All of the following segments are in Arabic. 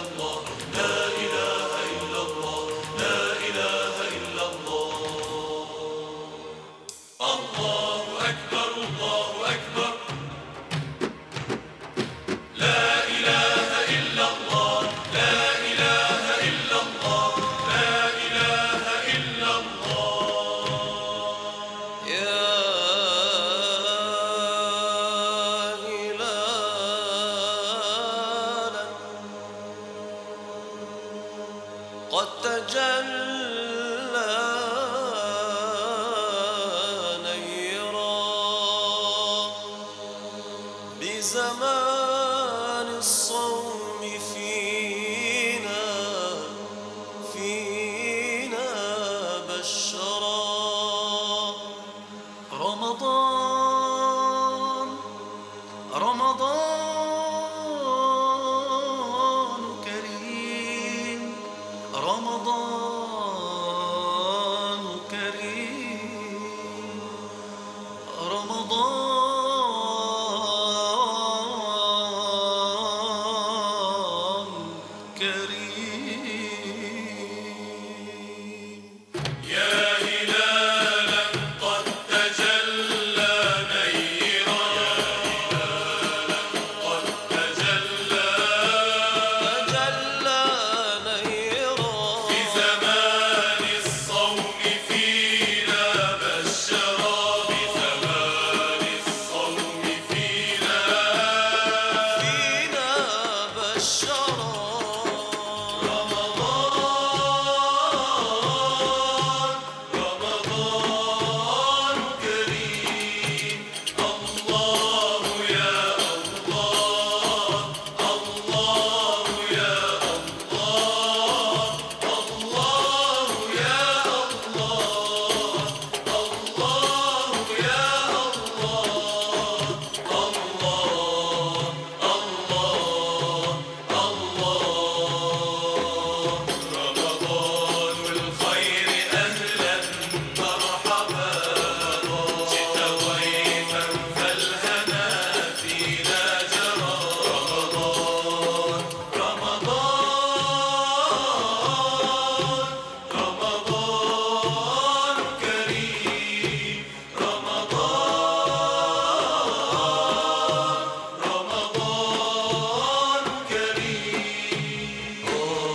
قد تجلى نيرا بزمان الصوم فينا بشرا رمضان كريم رمضان كريم رمضان كريم يا هلالا قد تجلى نيرا قد تجلى نيرا في زمان الصوم فينا بشرا بزمان الصوم فينا بشرا رمضان كريم الله يا الله الله يا الله الله يا الله الله يا الله رمضان الخير أهلا مرحبا جئت ضيفا فالهنا فينا جرى رمضان كريم رمضان كريم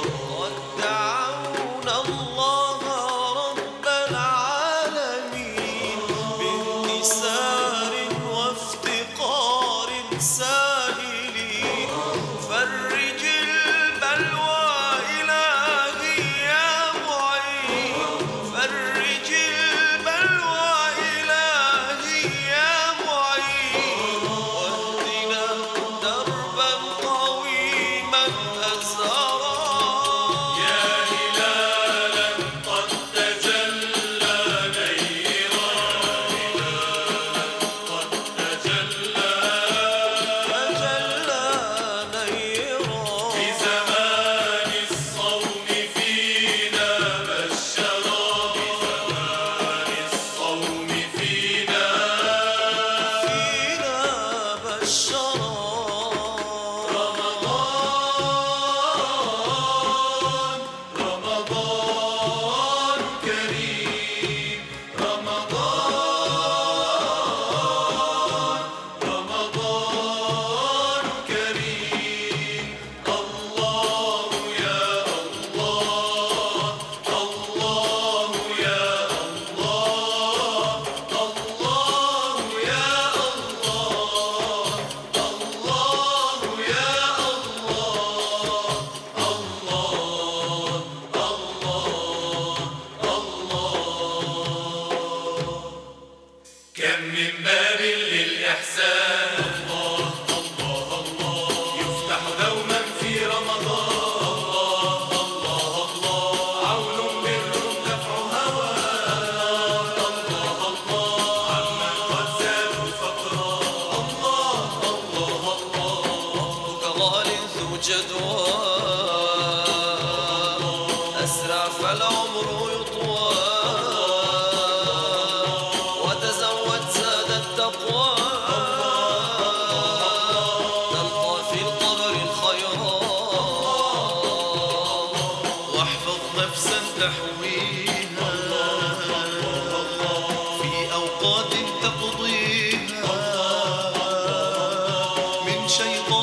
ودعونا الله رب العالمين بانكسار وافتقار سائلين فرج البلوى إلهي يا معين فرج البلوى إلهي يا معين واهدنا دربا قويما أزهرا يا هلالا قد تجلى نيرا قد تجلى نيرا في زمان الصوم فينا بشرا بزمان الصوم فينا بشرا رمضان كريم رمضان كريم الله يا الله الله يا الله الله يا الله الله يا كم من باب للإحسان الله الله الله يفتح دوما في رمضان الله الله عون بر دفع هوى الله الله عمن قد زادوا فقرا الله الله الله ربك غال ذو جدوى أسرع فالعمر يطوى وتزود زاد التقوى تلقى في القبر الخيرات شيطان